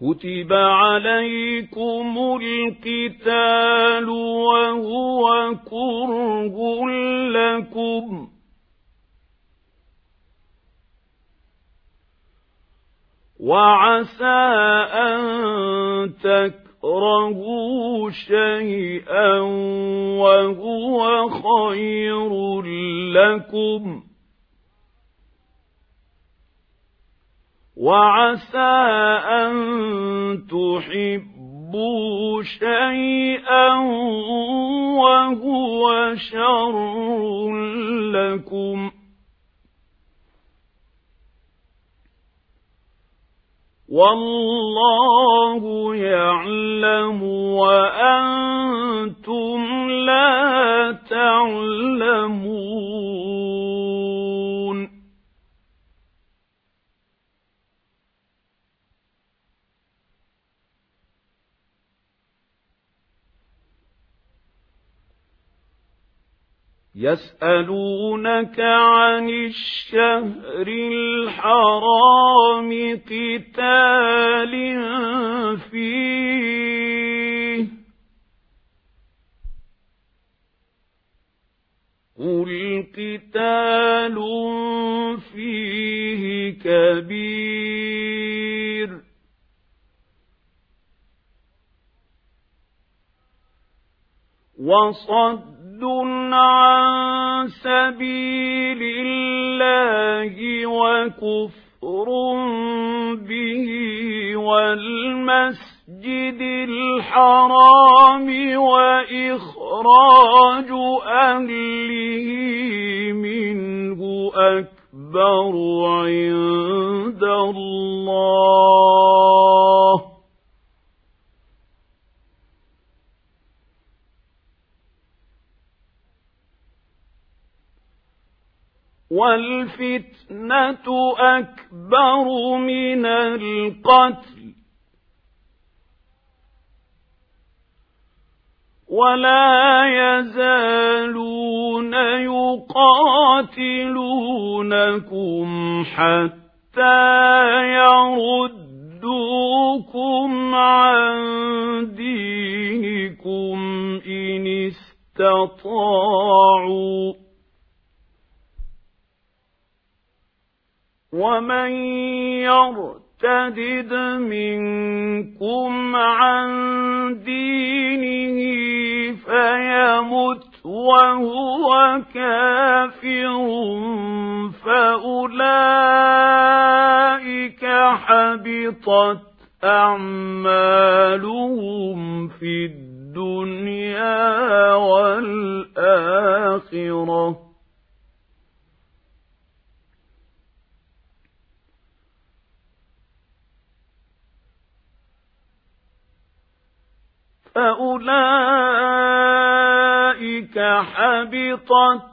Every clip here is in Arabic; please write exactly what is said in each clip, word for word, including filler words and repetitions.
كتب عليكم القتال وهو كره لكم وعسى أن تكرهوا شيئا وهو خير لكم وعسى أن تحبوا شيئا وهو شر لكم والله يعلم وأنتم لا تعلمون يسألونك عن الشهر الحرام قتال فيه قل قتال فيه كبير وصد عن سبيل الله وكفر به والمسجد الحرام وإخراج أهله منه أكبر عند الله والفتنة أكبر من القتل ولا يزالون يقاتلونكم حتى يردوكم عن دينكم إن استطاعوا ومن يرتدد منكم عن دينه فيمت وهو كافر فأولئك حبطت أعمالهم في الدنيا والآخرة فأولئك حبطت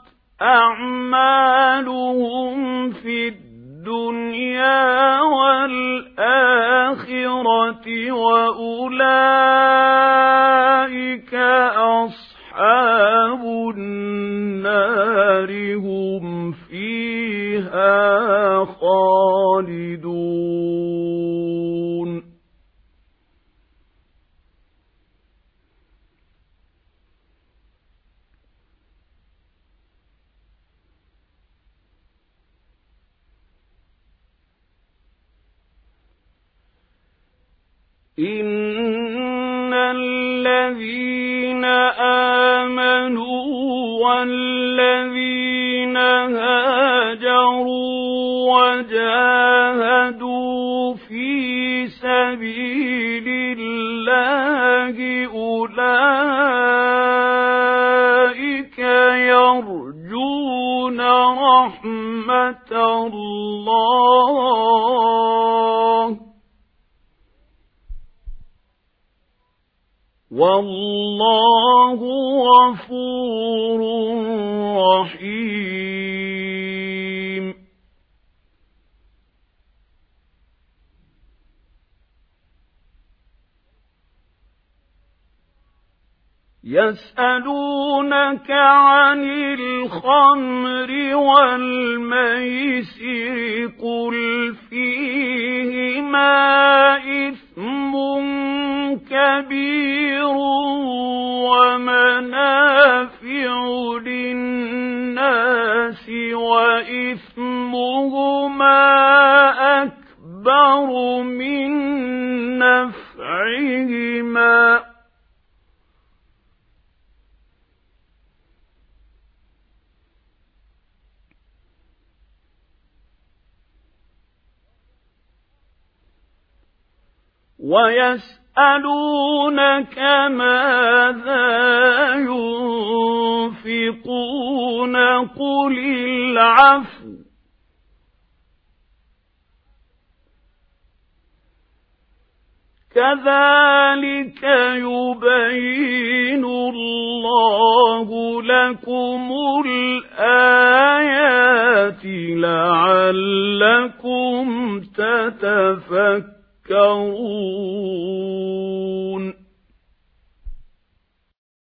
أعمالهم في الدنيا والآخرة وأولئك أصحاب النار هم فيها خالدون إن الذين آمنوا والذين هاجروا وجاهدوا في سبيل الله أولئك يرجون رحمة الله والله غفور رحيم يسألونك عن الخمر والميسر قل فيهما إثم كبير ومنافع للناس وإثمهما أكبر من نفعهما ويسألونك ماذا ينفقون قل العفو كذلك يبين الله لكم الآيات لعلكم تتفكرون